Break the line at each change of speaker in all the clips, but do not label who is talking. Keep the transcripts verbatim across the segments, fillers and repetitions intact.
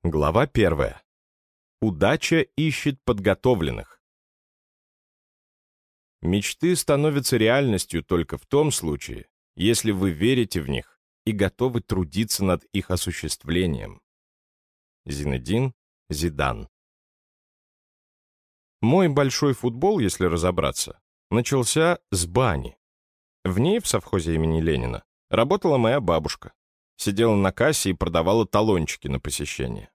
Глава первая. Удача ищет подготовленных. Мечты становятся реальностью только в том случае, если вы верите в них и готовы трудиться над их осуществлением. Зинедин Зидан. Мой большой футбол, если разобраться, начался с бани. В ней, в совхозе имени Ленина, работала моя бабушка. Сидела на кассе и продавала талончики на посещение.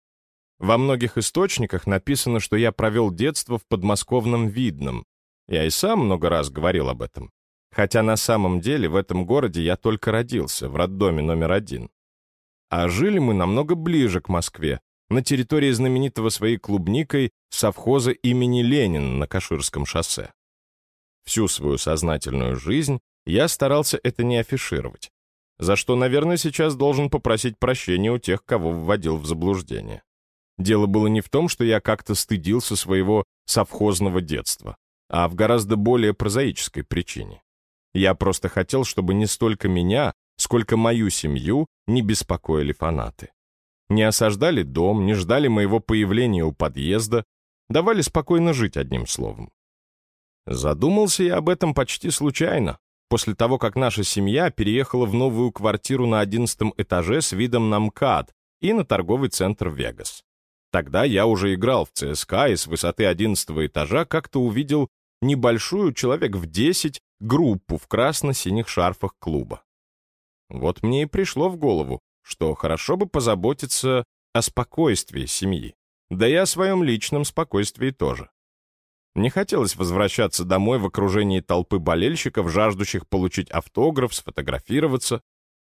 Во многих источниках написано, что я провел детство в подмосковном Видном. Я и сам много раз говорил об этом. Хотя на самом деле в этом городе я только родился, в роддоме номер один. А жили мы намного ближе к Москве, на территории знаменитого своей клубникой совхоза имени Ленина на Каширском шоссе. Всю свою сознательную жизнь я старался это не афишировать, за что, наверное, сейчас должен попросить прощения у тех, кого вводил в заблуждение. Дело было не в том, что я как-то стыдился своего совхозного детства, а в гораздо более прозаической причине. Я просто хотел, чтобы не столько меня, сколько мою семью не беспокоили фанаты. Не осаждали дом, не ждали моего появления у подъезда, давали спокойно жить, одним словом. Задумался я об этом почти случайно, после того, как наша семья переехала в новую квартиру на одиннадцатом этаже с видом на МКАД и на торговый центр «Вегас». Тогда я уже играл в ЦСКА и с высоты одиннадцатого этажа как-то увидел небольшую, человек в десять, группу в красно-синих шарфах клуба. Вот мне и пришло в голову, что хорошо бы позаботиться о спокойствии семьи, да и о своем личном спокойствии тоже. Не хотелось возвращаться домой в окружении толпы болельщиков, жаждущих получить автограф, сфотографироваться.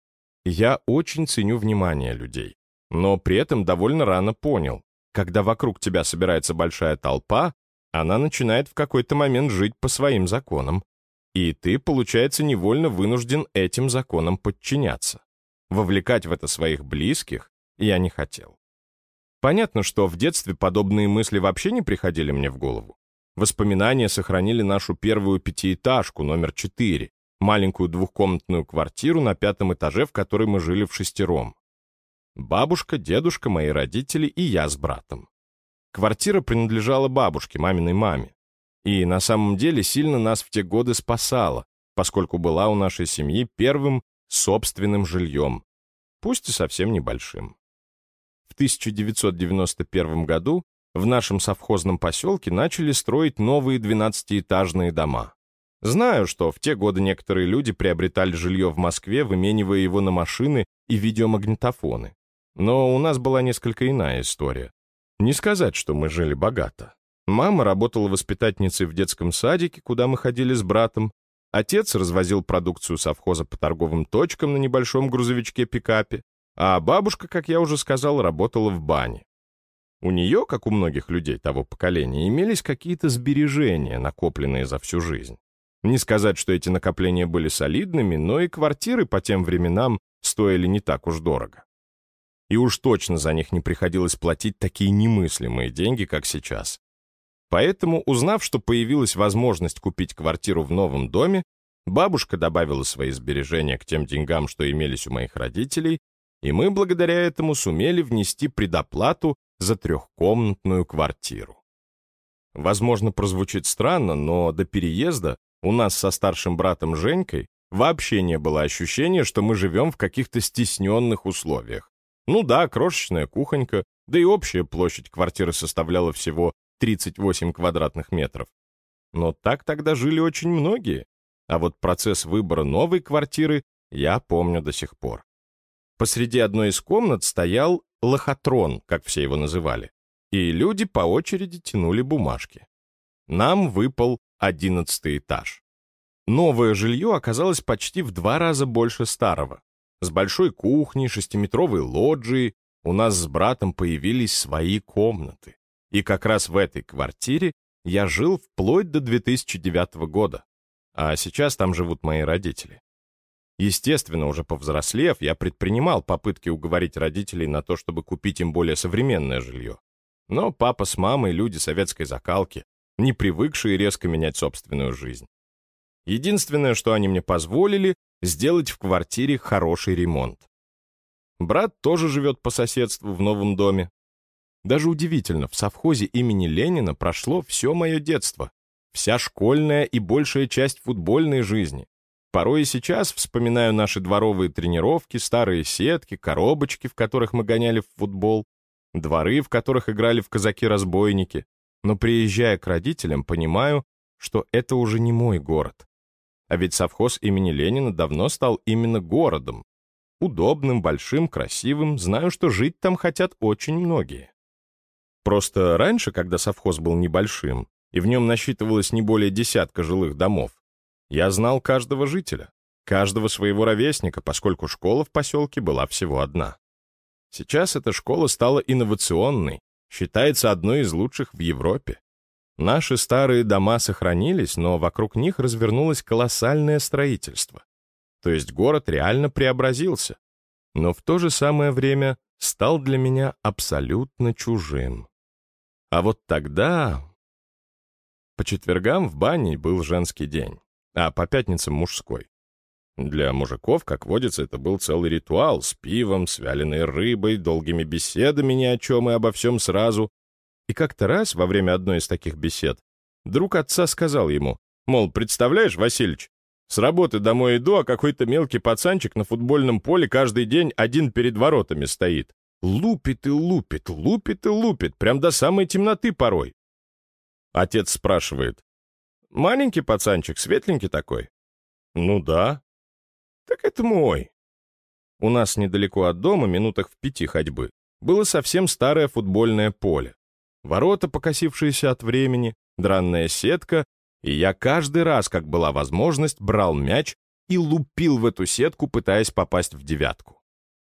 Я очень ценю внимание людей, но при этом довольно рано понял, когда вокруг тебя собирается большая толпа, она начинает в какой-то момент жить по своим законам, и ты, получается, невольно вынужден этим законам подчиняться. Вовлекать в это своих близких я не хотел. Понятно, что в детстве подобные мысли вообще не приходили мне в голову. Воспоминания сохранили нашу первую пятиэтажку, номер четыре, маленькую двухкомнатную квартиру на пятом этаже, в которой мы жили в шестером. Бабушка, дедушка, мои родители и я с братом. Квартира принадлежала бабушке, маминой маме. И на самом деле сильно нас в те годы спасала, поскольку была у нашей семьи первым собственным жильем, пусть и совсем небольшим. В тысяча девятьсот девяносто первом году в нашем совхозном поселке начали строить новые двенадцатиэтажные дома. Знаю, что в те годы некоторые люди приобретали жилье в Москве, выменивая его на машины и видеомагнитофоны. Но у нас была несколько иная история. Не сказать, что мы жили богато. Мама работала воспитательницей в детском садике, куда мы ходили с братом. Отец развозил продукцию совхоза по торговым точкам на небольшом грузовичке-пикапе, а бабушка, как я уже сказал, работала в бане. У нее, как у многих людей того поколения, имелись какие-то сбережения, накопленные за всю жизнь. Не сказать, что эти накопления были солидными, но и квартиры по тем временам стоили не так уж дорого. И уж точно за них не приходилось платить такие немыслимые деньги, как сейчас. Поэтому, узнав, что появилась возможность купить квартиру в новом доме, бабушка добавила свои сбережения к тем деньгам, что имелись у моих родителей, и мы благодаря этому сумели внести предоплату за трехкомнатную квартиру. Возможно, прозвучит странно, но до переезда у нас со старшим братом Женькой вообще не было ощущения, что мы живем в каких-то стесненных условиях. Ну да, крошечная кухонька, да и общая площадь квартиры составляла всего тридцать восемь квадратных метров. Но так тогда жили очень многие, а вот процесс выбора новой квартиры я помню до сих пор. Посреди одной из комнат стоял лохотрон, как все его называли, и люди по очереди тянули бумажки. Нам выпал одиннадцатый этаж. Новое жилье оказалось почти в два раза больше старого. С большой кухней, шестиметровой лоджией у нас с братом появились свои комнаты. И как раз в этой квартире я жил вплоть до две тысячи девятого года. А сейчас там живут мои родители. Естественно, уже повзрослев, я предпринимал попытки уговорить родителей на то, чтобы купить им более современное жилье. Но папа с мамой — люди советской закалки, не привыкшие резко менять собственную жизнь. Единственное, что они мне позволили — сделать в квартире хороший ремонт. Брат тоже живет по соседству в новом доме. Даже удивительно, в совхозе имени Ленина прошло все мое детство, вся школьная и большая часть футбольной жизни. Порой и сейчас вспоминаю наши дворовые тренировки, старые сетки, коробочки, в которых мы гоняли в футбол, дворы, в которых играли в казаки-разбойники. Но приезжая к родителям, понимаю, что это уже не мой город. А ведь совхоз имени Ленина давно стал именно городом. Удобным, большим, красивым, знаю, что жить там хотят очень многие. Просто раньше, когда совхоз был небольшим, и в нем насчитывалось не более десятка жилых домов, я знал каждого жителя, каждого своего ровесника, поскольку школа в поселке была всего одна. Сейчас эта школа стала инновационной, считается одной из лучших в Европе. Наши старые дома сохранились, но вокруг них развернулось колоссальное строительство. То есть город реально преобразился, но в то же самое время стал для меня абсолютно чужим. А вот тогда... По четвергам в бане был женский день, а по пятницам мужской. Для мужиков, как водится, это был целый ритуал с пивом, с вяленой рыбой, долгими беседами ни о чем и обо всем сразу. И как-то раз, во время одной из таких бесед, друг отца сказал ему, мол, представляешь, Васильич, с работы домой иду, а какой-то мелкий пацанчик на футбольном поле каждый день один перед воротами стоит. Лупит и лупит, лупит и лупит, прям до самой темноты порой. Отец спрашивает, маленький пацанчик, светленький такой? Ну да. Так это мой. У нас недалеко от дома, минутах в пяти ходьбы, было совсем старое футбольное поле. Ворота, покосившиеся от времени, дранная сетка, и я каждый раз, как была возможность, брал мяч и лупил в эту сетку, пытаясь попасть в девятку.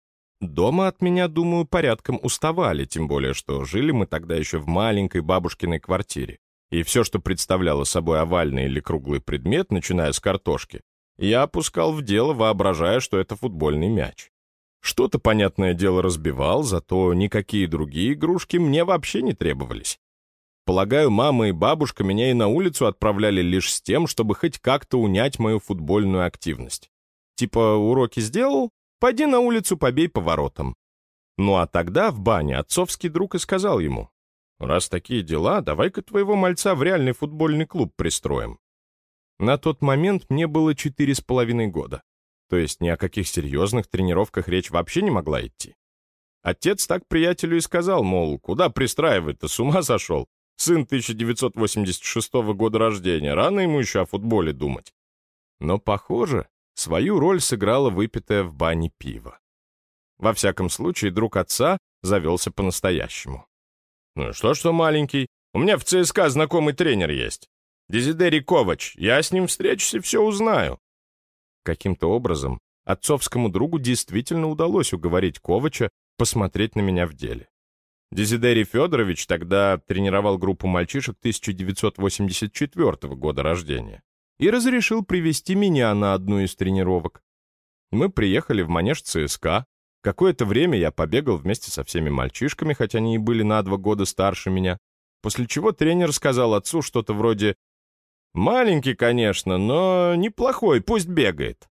Дома от меня, думаю, порядком уставали, тем более, что жили мы тогда еще в маленькой бабушкиной квартире, и все, что представляло собой овальный или круглый предмет, начиная с картошки, я опускал в дело, воображая, что это футбольный мяч. Что-то, понятное дело, разбивал, зато никакие другие игрушки мне вообще не требовались. Полагаю, мама и бабушка меня и на улицу отправляли лишь с тем, чтобы хоть как-то унять мою футбольную активность. Типа, уроки сделал? Пойди на улицу, побей по воротам. Ну а тогда в бане отцовский друг и сказал ему, раз такие дела, давай-ка твоего мальца в реальный футбольный клуб пристроим. На тот момент мне было четыре с половиной года. То есть ни о каких серьезных тренировках речь вообще не могла идти. Отец так приятелю и сказал, мол, куда пристраивать-то, с ума сошел? Сын тысяча девятьсот восемьдесят шестого года рождения, рано ему еще о футболе думать. Но, похоже, свою роль сыграло выпитое в бане пиво. Во всяком случае, друг отца завелся по-настоящему. Ну что, что маленький, у меня в ЦСКА знакомый тренер есть. Дезидерий Ковач, я с ним встречусь и все узнаю. Каким-то образом отцовскому другу действительно удалось уговорить Ковача посмотреть на меня в деле. Дезидерий Федорович тогда тренировал группу мальчишек тысяча девятьсот восемьдесят четвёртого года рождения и разрешил привести меня на одну из тренировок. Мы приехали в манеж ЦСКА. Какое-то время я побегал вместе со всеми мальчишками, хотя они и были на два года старше меня, после чего тренер сказал отцу что-то вроде «Маленький, конечно, но неплохой, пусть бегает».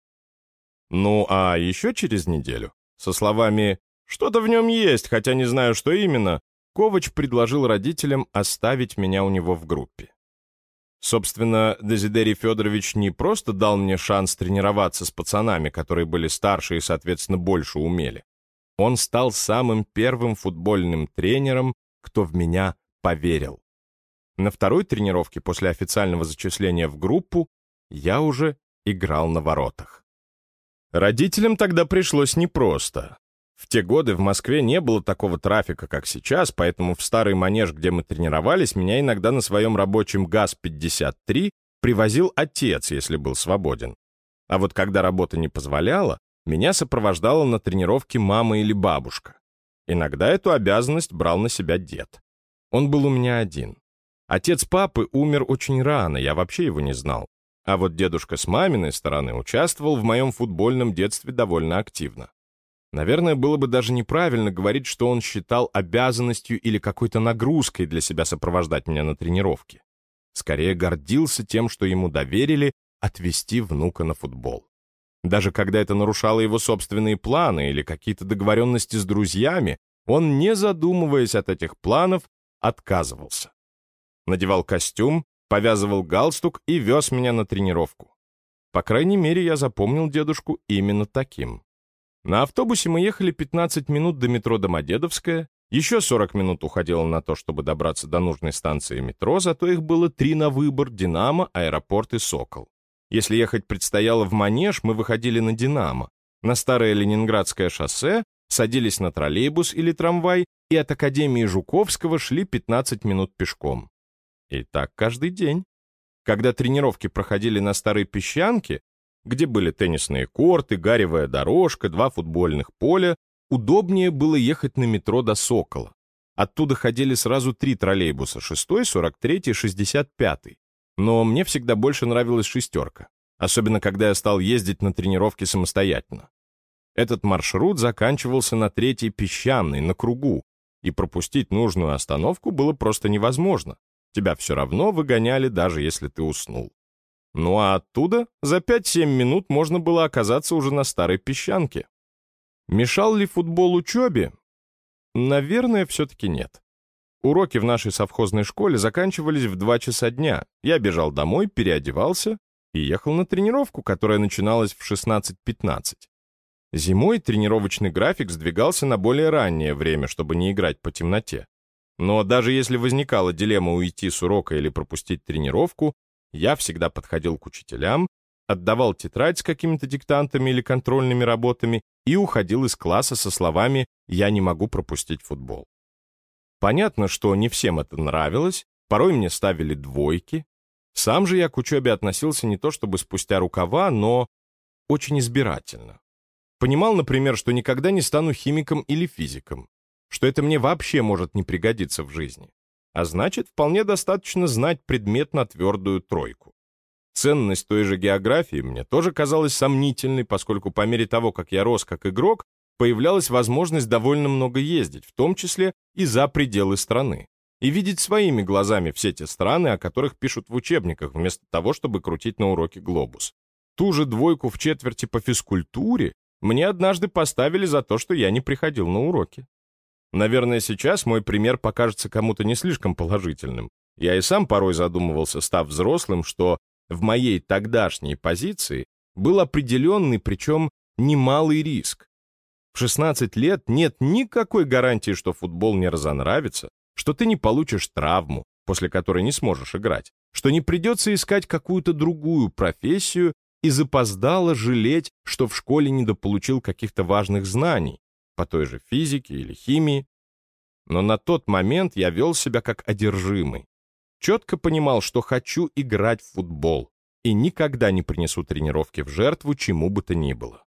Ну, а еще через неделю, со словами «Что-то в нем есть, хотя не знаю, что именно», Ковач предложил родителям оставить меня у него в группе. Собственно, Дезидерий Федорович не просто дал мне шанс тренироваться с пацанами, которые были старше и, соответственно, больше умели. Он стал самым первым футбольным тренером, кто в меня поверил. На второй тренировке после официального зачисления в группу я уже играл на воротах. Родителям тогда пришлось непросто. В те годы в Москве не было такого трафика, как сейчас, поэтому в старый манеж, где мы тренировались, меня иногда на своем рабочем ГАЗ пятьдесят три привозил отец, если был свободен. А вот когда работа не позволяла, меня сопровождала на тренировке мама или бабушка. Иногда эту обязанность брал на себя дед. Он был у меня один. Отец папы умер очень рано, я вообще его не знал. А вот дедушка с маминой стороны участвовал в моем футбольном детстве довольно активно. Наверное, было бы даже неправильно говорить, что он считал обязанностью или какой-то нагрузкой для себя сопровождать меня на тренировки. Скорее гордился тем, что ему доверили отвезти внука на футбол. Даже когда это нарушало его собственные планы или какие-то договоренности с друзьями, он, не задумываясь от этих планов, отказывался. Надевал костюм, повязывал галстук и вез меня на тренировку. По крайней мере, я запомнил дедушку именно таким. На автобусе мы ехали пятнадцать минут до метро Домодедовская, еще сорок минут уходило на то, чтобы добраться до нужной станции метро, зато их было три на выбор: «Динамо», «Аэропорт» и «Сокол». Если ехать предстояло в Манеж, мы выходили на «Динамо», на старое Ленинградское шоссе, садились на троллейбус или трамвай и от Академии Жуковского шли пятнадцать минут пешком. И так каждый день. Когда тренировки проходили на Старой Песчанке, где были теннисные корты, гаревая дорожка, два футбольных поля, удобнее было ехать на метро до «Сокола». Оттуда ходили сразу три троллейбуса: шестой, сорок третий, шестьдесят пятый. Но мне всегда больше нравилась «шестерка», особенно когда я стал ездить на тренировки самостоятельно. Этот маршрут заканчивался на Третьей Песчаной, на кругу, и пропустить нужную остановку было просто невозможно. Тебя все равно выгоняли, даже если ты уснул. Ну а оттуда за пять-семь минут можно было оказаться уже на Старой Песчанке. Мешал ли футбол учебе? Наверное, все-таки нет. Уроки в нашей совхозной школе заканчивались в два часа дня. Я бежал домой, переодевался и ехал на тренировку, которая начиналась в шестнадцать пятнадцать. Зимой тренировочный график сдвигался на более раннее время, чтобы не играть по темноте. Но даже если возникала дилемма уйти с урока или пропустить тренировку, я всегда подходил к учителям, отдавал тетрадь с какими-то диктантами или контрольными работами и уходил из класса со словами «я не могу пропустить футбол». Понятно, что не всем это нравилось, порой мне ставили двойки. Сам же я к учебе относился не то чтобы спустя рукава, но очень избирательно. Понимал, например, что никогда не стану химиком или физиком, что это мне вообще может не пригодиться в жизни. А значит, вполне достаточно знать предмет на твердую тройку. Ценность той же географии мне тоже казалась сомнительной, поскольку по мере того, как я рос как игрок, появлялась возможность довольно много ездить, в том числе и за пределы страны, и видеть своими глазами все те страны, о которых пишут в учебниках, вместо того, чтобы крутить на уроке глобус. Ту же двойку в четверти по физкультуре мне однажды поставили за то, что я не приходил на уроки. Наверное, сейчас мой пример покажется кому-то не слишком положительным. Я и сам порой задумывался, став взрослым, что в моей тогдашней позиции был определенный, причем немалый риск. В шестнадцать лет нет никакой гарантии, что футбол не разонравится, что ты не получишь травму, после которой не сможешь играть, что не придется искать какую-то другую профессию и запоздало жалеть, что в школе недополучил каких-то важных знаний по той же физике или химии. Но на тот момент я вел себя как одержимый. Четко понимал, что хочу играть в футбол и никогда не принесу тренировки в жертву чему бы то ни было.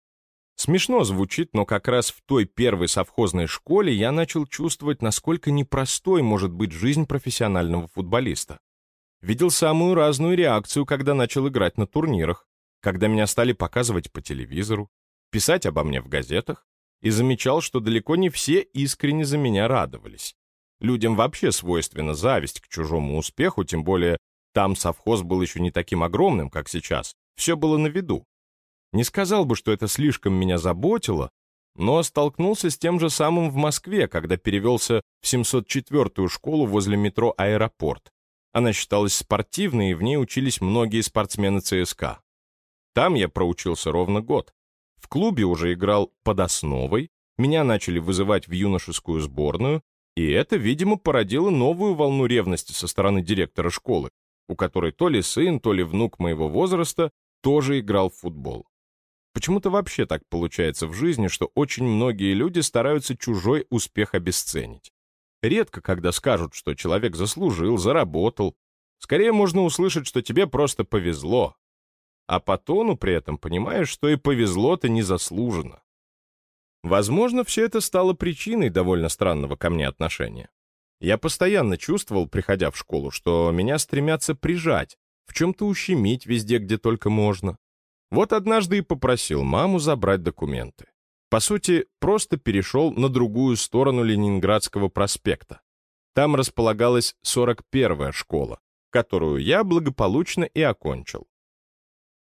Смешно звучит, но как раз в той первой совхозной школе я начал чувствовать, насколько непростой может быть жизнь профессионального футболиста. Видел самую разную реакцию, когда начал играть на турнирах, когда меня стали показывать по телевизору, писать обо мне в газетах, и замечал, что далеко не все искренне за меня радовались. Людям вообще свойственна зависть к чужому успеху, тем более там совхоз был еще не таким огромным, как сейчас, все было на виду. Не сказал бы, что это слишком меня заботило, но столкнулся с тем же самым в Москве, когда перевелся в семьсот четвёртую школу возле метро «Аэропорт». Она считалась спортивной, и в ней учились многие спортсмены ЦСКА. Там я проучился ровно год. В клубе уже играл под основой, меня начали вызывать в юношескую сборную, и это, видимо, породило новую волну ревности со стороны директора школы, у которой то ли сын, то ли внук моего возраста тоже играл в футбол. Почему-то вообще так получается в жизни, что очень многие люди стараются чужой успех обесценить. Редко, когда скажут, что человек заслужил, заработал. Скорее можно услышать, что тебе просто повезло. А по тону при этом понимаешь, что и повезло-то незаслуженно. Возможно, все это стало причиной довольно странного ко мне отношения. Я постоянно чувствовал, приходя в школу, что меня стремятся прижать, в чем-то ущемить везде, где только можно. Вот однажды и попросил маму забрать документы. По сути, просто перешел на другую сторону Ленинградского проспекта. Там располагалась сорок первая школа, которую я благополучно и окончил.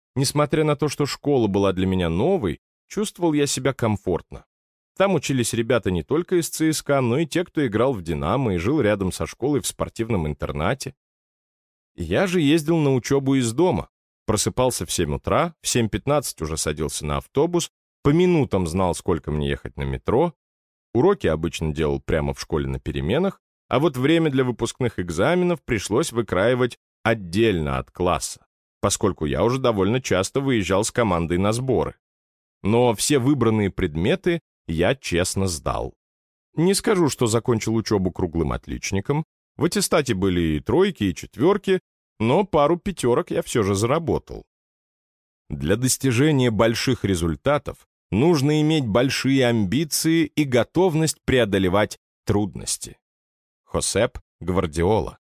Несмотря на то, что школа была для меня новой, чувствовал я себя комфортно. Там учились ребята не только из ЦСКА, но и те, кто играл в «Динамо» и жил рядом со школой в спортивном интернате. Я же ездил на учебу из дома. Просыпался в семь утра, в семь пятнадцать уже садился на автобус, по минутам знал, сколько мне ехать на метро. Уроки обычно делал прямо в школе на переменах, а вот время для выпускных экзаменов пришлось выкраивать отдельно от класса, поскольку я уже довольно часто выезжал с командой на сборы. Но все выбранные предметы я честно сдал. Не скажу, что закончил учебу круглым отличником. В аттестате были и тройки, и четверки, но пару пятерок я все же заработал. Для достижения больших результатов нужно иметь большие амбиции и готовность преодолевать трудности. Хосеп Гвардиола.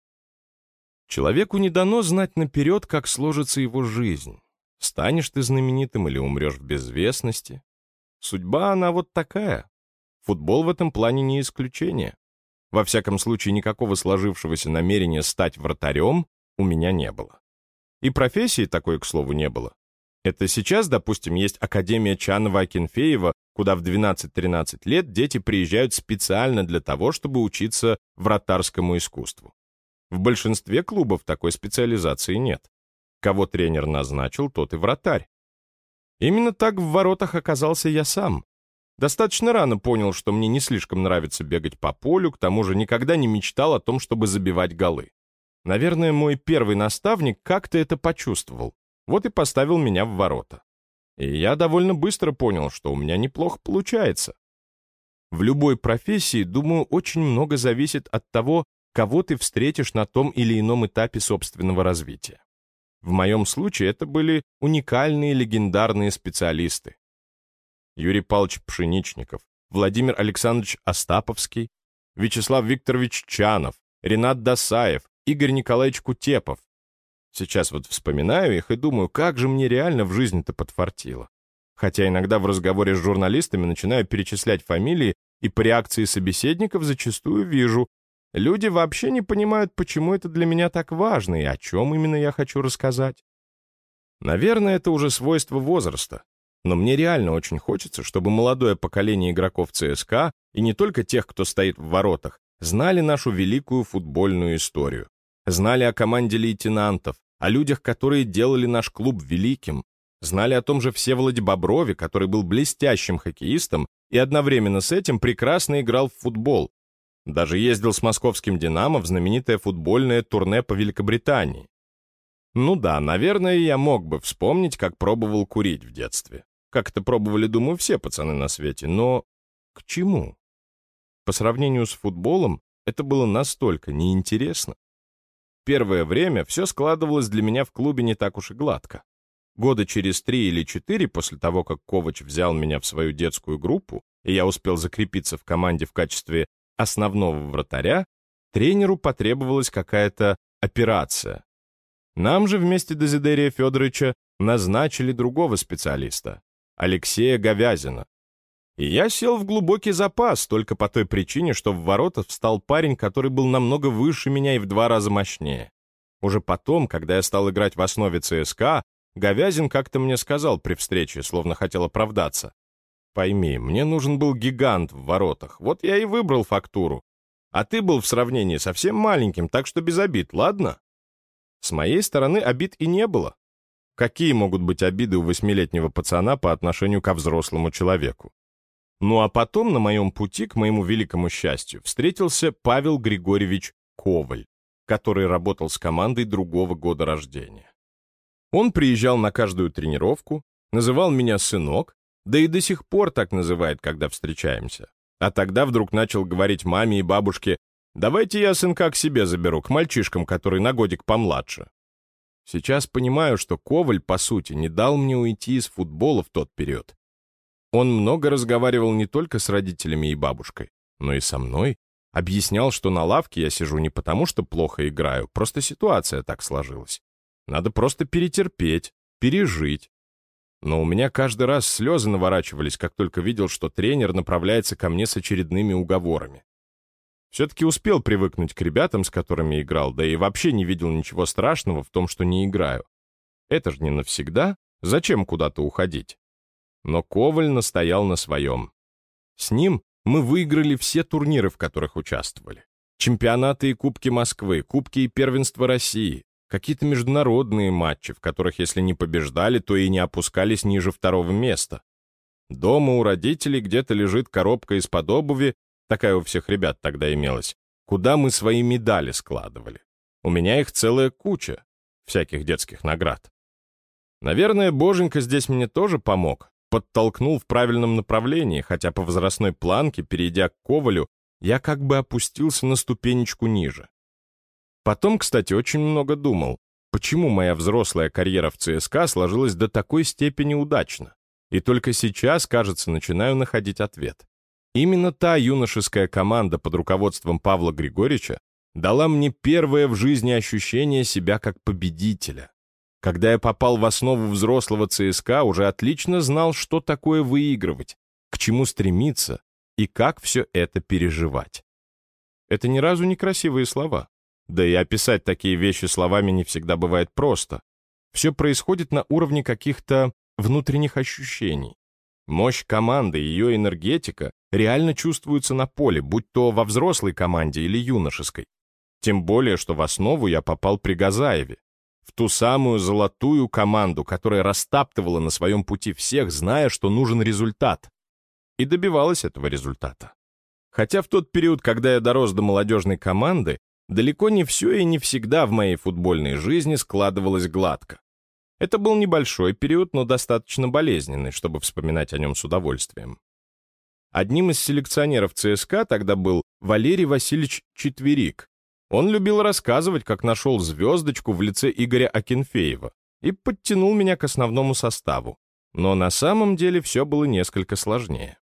Человеку не дано знать наперед, как сложится его жизнь. Станешь ты знаменитым или умрешь в безвестности. Судьба, она вот такая. Футбол в этом плане не исключение. Во всяком случае, никакого сложившегося намерения стать вратарем у меня не было. И профессии такой, к слову, не было. Это сейчас, допустим, есть Академия Чанова-Акинфеева, куда в двенадцать-тринадцать лет дети приезжают специально для того, чтобы учиться вратарскому искусству. В большинстве клубов такой специализации нет. Кого тренер назначил, тот и вратарь. Именно так в воротах оказался я сам. Достаточно рано понял, что мне не слишком нравится бегать по полю, к тому же никогда не мечтал о том, чтобы забивать голы. Наверное, мой первый наставник как-то это почувствовал, вот и поставил меня в ворота. И я довольно быстро понял, что у меня неплохо получается. В любой профессии, думаю, очень много зависит от того, кого ты встретишь на том или ином этапе собственного развития. В моем случае это были уникальные легендарные специалисты. Юрий Павлович Пшеничников, Владимир Александрович Остаповский, Вячеслав Викторович Чанов, Ренат Досаев, Игорь Николаевич Кутепов. Сейчас вот вспоминаю их и думаю, как же мне реально в жизни-то подфартило. Хотя иногда в разговоре с журналистами начинаю перечислять фамилии, и по реакции собеседников зачастую вижу, люди вообще не понимают, почему это для меня так важно и о чем именно я хочу рассказать. Наверное, это уже свойство возраста. Но мне реально очень хочется, чтобы молодое поколение игроков ЦСКА, и не только тех, кто стоит в воротах, знали нашу великую футбольную историю. Знали о команде лейтенантов, о людях, которые делали наш клуб великим. Знали о том же Всеволоде Боброве, который был блестящим хоккеистом и одновременно с этим прекрасно играл в футбол. Даже ездил с московским «Динамо» в знаменитое футбольное турне по Великобритании. Ну да, наверное, я мог бы вспомнить, как пробовал курить в детстве. Как это пробовали, думаю, все пацаны на свете, но к чему? По сравнению с футболом это было настолько неинтересно. Первое время все складывалось для меня в клубе не так уж и гладко. Года через три или четыре после того, как Ковач взял меня в свою детскую группу, и я успел закрепиться в команде в качестве основного вратаря, тренеру потребовалась какая-то операция. Нам же вместе Дезидерия Федоровича назначили другого специалиста, Алексея Говязина. И я сел в глубокий запас только по той причине, что в ворота встал парень, который был намного выше меня и в два раза мощнее. Уже потом, когда я стал играть в основе ЦСКА, Говязин как-то мне сказал при встрече, словно хотел оправдаться. «Пойми, мне нужен был гигант в воротах, вот я и выбрал фактуру. А ты был в сравнении совсем маленьким, так что без обид, ладно?» С моей стороны обид и не было. Какие могут быть обиды у восьмилетнего пацана по отношению ко взрослому человеку? Ну а потом на моем пути, к моему великому счастью, встретился Павел Григорьевич Коваль, который работал с командой другого года рождения. Он приезжал на каждую тренировку, называл меня сынок, да и до сих пор так называет, когда встречаемся. А тогда вдруг начал говорить маме и бабушке: «Давайте я сынка к себе заберу, к мальчишкам, который на годик помладше». Сейчас понимаю, что Коваль, по сути, не дал мне уйти из футбола в тот период. Он много разговаривал не только с родителями и бабушкой, но и со мной. Объяснял, что на лавке я сижу не потому, что плохо играю, просто ситуация так сложилась. Надо просто перетерпеть, пережить. Но у меня каждый раз слезы наворачивались, как только видел, что тренер направляется ко мне с очередными уговорами. Все-таки успел привыкнуть к ребятам, с которыми играл, да и вообще не видел ничего страшного в том, что не играю. Это же не навсегда, зачем куда-то уходить? Но Коваль настоял на своем. С ним мы выиграли все турниры, в которых участвовали. Чемпионаты и Кубки Москвы, Кубки и Первенства России, какие-то международные матчи, в которых, если не побеждали, то и не опускались ниже второго места. Дома у родителей где-то лежит коробка из-под обуви, такая у всех ребят тогда имелась, куда мы свои медали складывали. У меня их целая куча, всяких детских наград. Наверное, Боженька здесь мне тоже помог, подтолкнул в правильном направлении, хотя по возрастной планке, перейдя к Ковалю, я как бы опустился на ступенечку ниже. Потом, кстати, очень много думал, почему моя взрослая карьера в ЦСКА сложилась до такой степени удачно. И только сейчас, кажется, начинаю находить ответ. Именно та юношеская команда под руководством Павла Григорьевича дала мне первое в жизни ощущение себя как победителя. Когда я попал в основу взрослого ЦСКА, уже отлично знал, что такое выигрывать, к чему стремиться и как все это переживать. Это ни разу не красивые слова. Да и описать такие вещи словами не всегда бывает просто. Все происходит на уровне каких-то внутренних ощущений. Мощь команды и ее энергетика реально чувствуются на поле, будь то во взрослой команде или юношеской. Тем более, что в основу я попал при Газаеве. В ту самую золотую команду, которая растаптывала на своем пути всех, зная, что нужен результат. И добивалась этого результата. Хотя в тот период, когда я дорос до молодежной команды, далеко не все и не всегда в моей футбольной жизни складывалось гладко. Это был небольшой период, но достаточно болезненный, чтобы вспоминать о нем с удовольствием. Одним из селекционеров ЦСКА тогда был Валерий Васильевич Четверик. Он любил рассказывать, как нашел звездочку в лице Игоря Акинфеева и подтянул меня к основному составу. Но на самом деле все было несколько сложнее.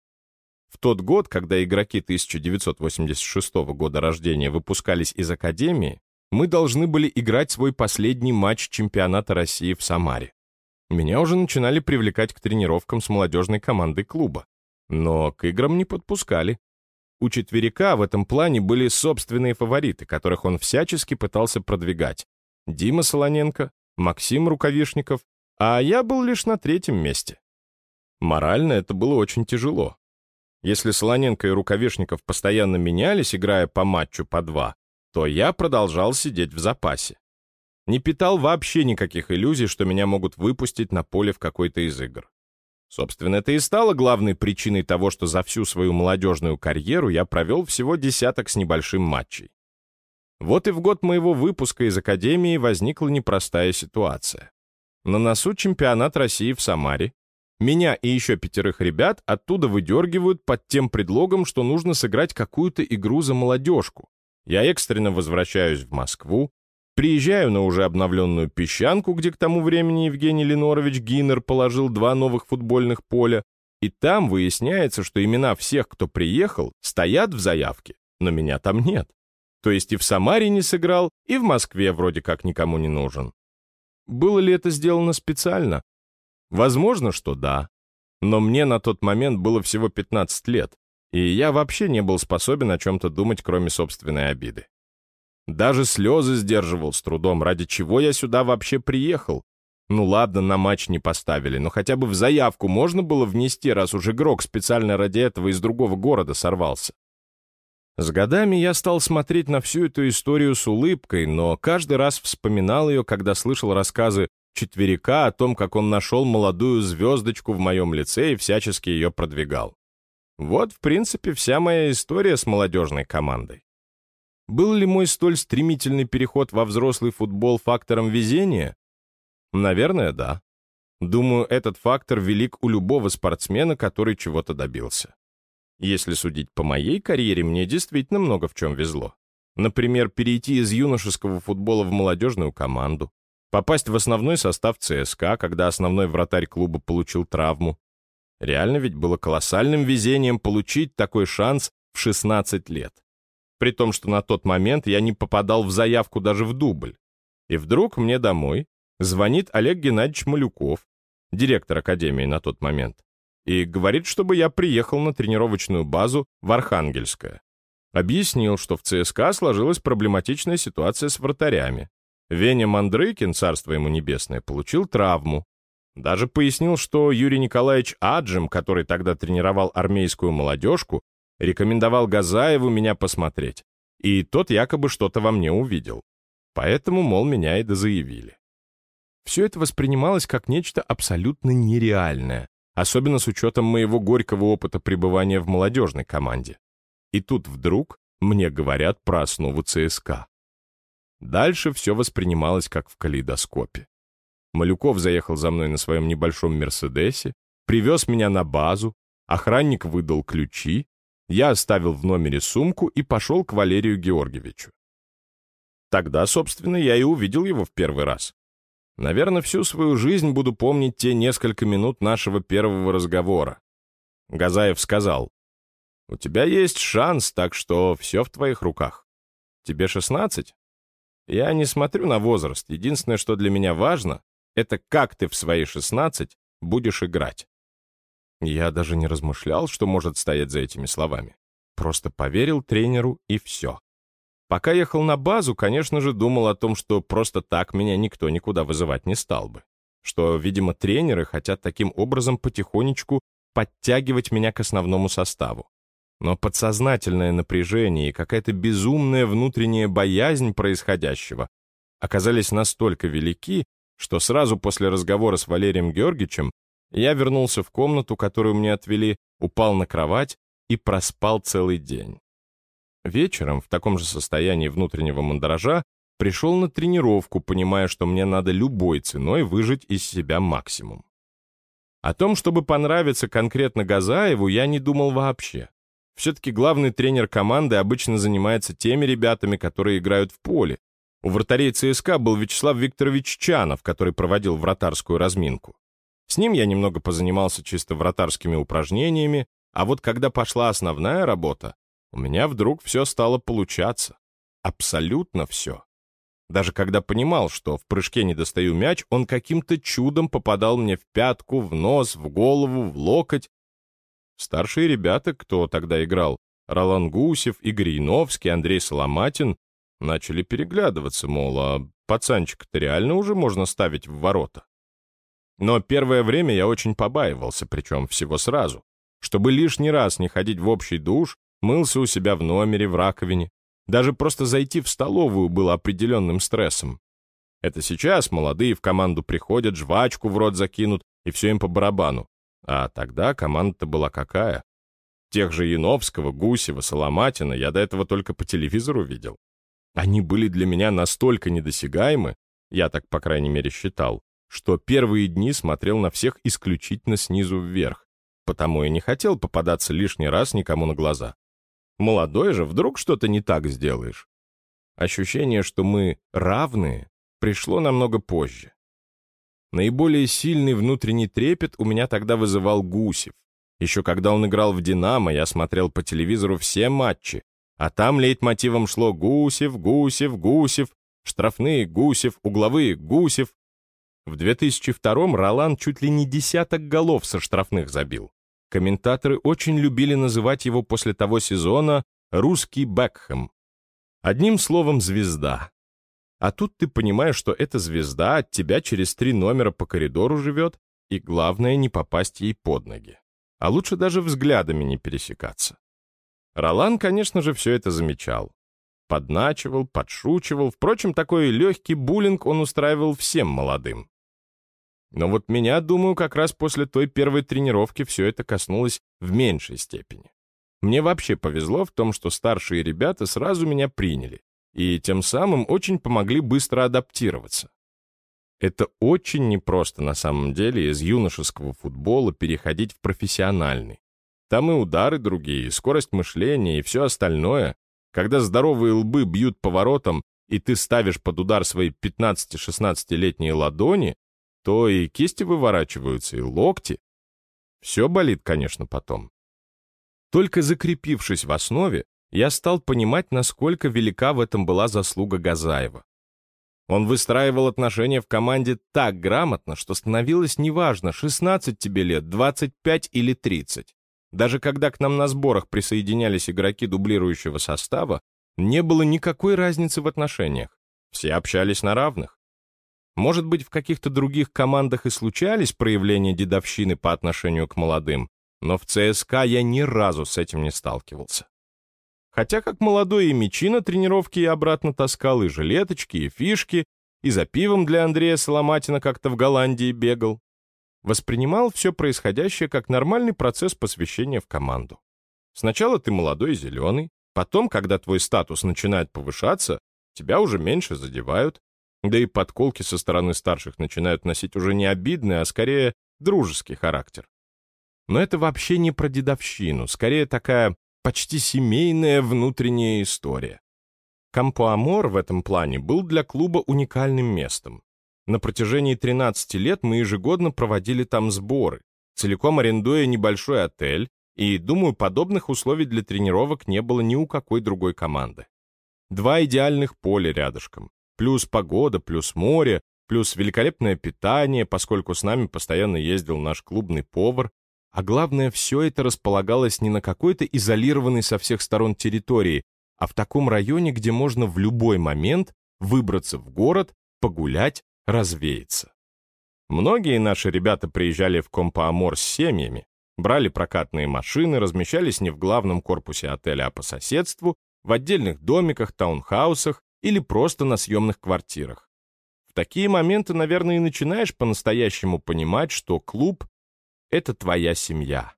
В тот год, когда игроки тысяча девятьсот восемьдесят шестого года рождения выпускались из академии, мы должны были играть свой последний матч чемпионата России в Самаре. Меня уже начинали привлекать к тренировкам с молодежной командой клуба, но к играм не подпускали. У Четверика в этом плане были собственные фавориты, которых он всячески пытался продвигать. Дима Солоненко, Максим Рукавишников, а я был лишь на третьем месте. Морально это было очень тяжело. Если Солоненко и Рукавишников постоянно менялись, играя по матчу по два, то я продолжал сидеть в запасе. Не питал вообще никаких иллюзий, что меня могут выпустить на поле в какой-то из игр. Собственно, это и стало главной причиной того, что за всю свою молодежную карьеру я провел всего десяток с небольшим матчей. Вот и в год моего выпуска из академии возникла непростая ситуация. На носу чемпионат России в Самаре. Меня и еще пятерых ребят оттуда выдергивают под тем предлогом, что нужно сыграть какую-то игру за молодежку. Я экстренно возвращаюсь в Москву, приезжаю на уже обновленную Песчанку, где к тому времени Евгений Ленорович Гиннер положил два новых футбольных поля, и там выясняется, что имена всех, кто приехал, стоят в заявке, но меня там нет. То есть и в Самаре не сыграл, и в Москве вроде как никому не нужен. Было ли это сделано специально? Возможно, что да. Но мне на тот момент было всего пятнадцать лет, и я вообще не был способен о чем-то думать, кроме собственной обиды. Даже слезы сдерживал с трудом, ради чего я сюда вообще приехал. Ну ладно, на матч не поставили, но хотя бы в заявку можно было внести, раз уж игрок специально ради этого из другого города сорвался. С годами я стал смотреть на всю эту историю с улыбкой, но каждый раз вспоминал ее, когда слышал рассказы Четверика о том, как он нашел молодую звездочку в моем лице и всячески ее продвигал. Вот, в принципе, вся моя история с молодежной командой. Был ли мой столь стремительный переход во взрослый футбол фактором везения? Наверное, да. Думаю, этот фактор велик у любого спортсмена, который чего-то добился. Если судить по моей карьере, мне действительно много в чем везло. Например, перейти из юношеского футбола в молодежную команду, попасть в основной состав ЦСКА, когда основной вратарь клуба получил травму. Реально ведь было колоссальным везением получить такой шанс в шестнадцать лет. При том, что на тот момент я не попадал в заявку даже в дубль. И вдруг мне домой звонит Олег Геннадьевич Малюков, директор академии на тот момент, и говорит, чтобы я приехал на тренировочную базу в Архангельское. Объяснил, что в ЦСКА сложилась проблематичная ситуация с вратарями. Веня Мандрыкин, царство ему небесное, получил травму. Даже пояснил, что Юрий Николаевич Аджем, который тогда тренировал армейскую молодежку, рекомендовал Газаеву меня посмотреть, и тот якобы что-то во мне увидел. Поэтому, мол, меня и дозаявили. Все это воспринималось как нечто абсолютно нереальное, особенно с учетом моего горького опыта пребывания в молодежной команде. И тут вдруг мне говорят про основу ЦСКА. Дальше все воспринималось как в калейдоскопе. Малюков заехал за мной на своем небольшом «Мерседесе», привез меня на базу, охранник выдал ключи, я оставил в номере сумку и пошел к Валерию Георгиевичу. Тогда, собственно, я и увидел его в первый раз. Наверное, всю свою жизнь буду помнить те несколько минут нашего первого разговора. Газаев сказал: «У тебя есть шанс, так что все в твоих руках. Тебе шестнадцать? Я не смотрю на возраст. Единственное, что для меня важно, это как ты в свои шестнадцать будешь играть». Я даже не размышлял, что может стоять за этими словами. Просто поверил тренеру, и все. Пока ехал на базу, конечно же, думал о том, что просто так меня никто никуда вызывать не стал бы. Что, видимо, тренеры хотят таким образом потихонечку подтягивать меня к основному составу. Но подсознательное напряжение и какая-то безумная внутренняя боязнь происходящего оказались настолько велики, что сразу после разговора с Валерием Георгиевичем я вернулся в комнату, которую мне отвели, упал на кровать и проспал целый день. Вечером, в таком же состоянии внутреннего мандража, пришел на тренировку, понимая, что мне надо любой ценой выжать из себя максимум. О том, чтобы понравиться конкретно Газаеву, я не думал вообще. Все-таки главный тренер команды обычно занимается теми ребятами, которые играют в поле. У вратарей ЦСКА был Вячеслав Викторович Чанов, который проводил вратарскую разминку. С ним я немного позанимался чисто вратарскими упражнениями, а вот когда пошла основная работа, у меня вдруг все стало получаться. Абсолютно все. Даже когда понимал, что в прыжке не достаю мяч, он каким-то чудом попадал мне в пятку, в нос, в голову, в локоть. Старшие ребята, кто тогда играл, Ролан Гусев, Игорь Яновский, Андрей Соломатин, начали переглядываться, мол, а пацанчика-то реально уже можно ставить в ворота. Но первое время я очень побаивался, причем всего сразу. Чтобы лишний раз не ходить в общий душ, мылся у себя в номере, в раковине. Даже просто зайти в столовую было определенным стрессом. Это сейчас молодые в команду приходят, жвачку в рот закинут, и все им по барабану. А тогда команда-то была какая? Тех же Яновского, Гусева, Соломатина я до этого только по телевизору видел. Они были для меня настолько недосягаемы, я так, по крайней мере, считал, что первые дни смотрел на всех исключительно снизу вверх, потому и не хотел попадаться лишний раз никому на глаза. Молодой же, вдруг что-то не так сделаешь. Ощущение, что мы равные, пришло намного позже. Наиболее сильный внутренний трепет у меня тогда вызывал Гусев. Еще когда он играл в «Динамо», я смотрел по телевизору все матчи, а там лейтмотивом шло Гусев, Гусев, Гусев, штрафные Гусев, угловые Гусев. В две тысячи втором Ролан чуть ли не десяток голов со штрафных забил. Комментаторы очень любили называть его после того сезона «русский Бекхэм». Одним словом, звезда. А тут ты понимаешь, что эта звезда от тебя через три номера по коридору живет, и главное не попасть ей под ноги. А лучше даже взглядами не пересекаться. Ролан, конечно же, все это замечал. Подначивал, подшучивал. Впрочем, такой легкий буллинг он устраивал всем молодым. Но вот меня, думаю, как раз после той первой тренировки все это коснулось в меньшей степени. Мне вообще повезло в том, что старшие ребята сразу меня приняли, и тем самым очень помогли быстро адаптироваться. Это очень непросто на самом деле из юношеского футбола переходить в профессиональный. Там и удары другие, и скорость мышления, и все остальное. Когда здоровые лбы бьют по воротам, и ты ставишь под удар свои пятнадцати-шестнадцатилетние ладони, то и кисти выворачиваются, и локти. Все болит, конечно, потом. Только закрепившись в основе, я стал понимать, насколько велика в этом была заслуга Газаева. Он выстраивал отношения в команде так грамотно, что становилось неважно, шестнадцать тебе лет, двадцать пять или тридцать. Даже когда к нам на сборах присоединялись игроки дублирующего состава, не было никакой разницы в отношениях. Все общались на равных. Может быть, в каких-то других командах и случались проявления дедовщины по отношению к молодым, но в ЦСКА я ни разу с этим не сталкивался. Хотя как молодой и мячи на тренировке я обратно таскал, и жилеточки, и фишки, и за пивом для Андрея Соломатина как-то в Голландии бегал. Воспринимал все происходящее как нормальный процесс посвящения в команду. Сначала ты молодой и зеленый, потом, когда твой статус начинает повышаться, тебя уже меньше задевают, да и подколки со стороны старших начинают носить уже не обидный, а скорее дружеский характер. Но это вообще не про дедовщину, скорее такая почти семейная внутренняя история. Кампо Амор в этом плане был для клуба уникальным местом. На протяжении тринадцати лет мы ежегодно проводили там сборы, целиком арендуя небольшой отель, и, думаю, подобных условий для тренировок не было ни у какой другой команды. Два идеальных поля рядышком, плюс погода, плюс море, плюс великолепное питание, поскольку с нами постоянно ездил наш клубный повар, а главное, все это располагалось не на какой-то изолированной со всех сторон территории, а в таком районе, где можно в любой момент выбраться в город, погулять, развеяться. Многие наши ребята приезжали в Кампо Амор с семьями, брали прокатные машины, размещались не в главном корпусе отеля, а по соседству, в отдельных домиках, таунхаусах или просто на съемных квартирах. В такие моменты, наверное, и начинаешь по-настоящему понимать, что клуб — это твоя семья.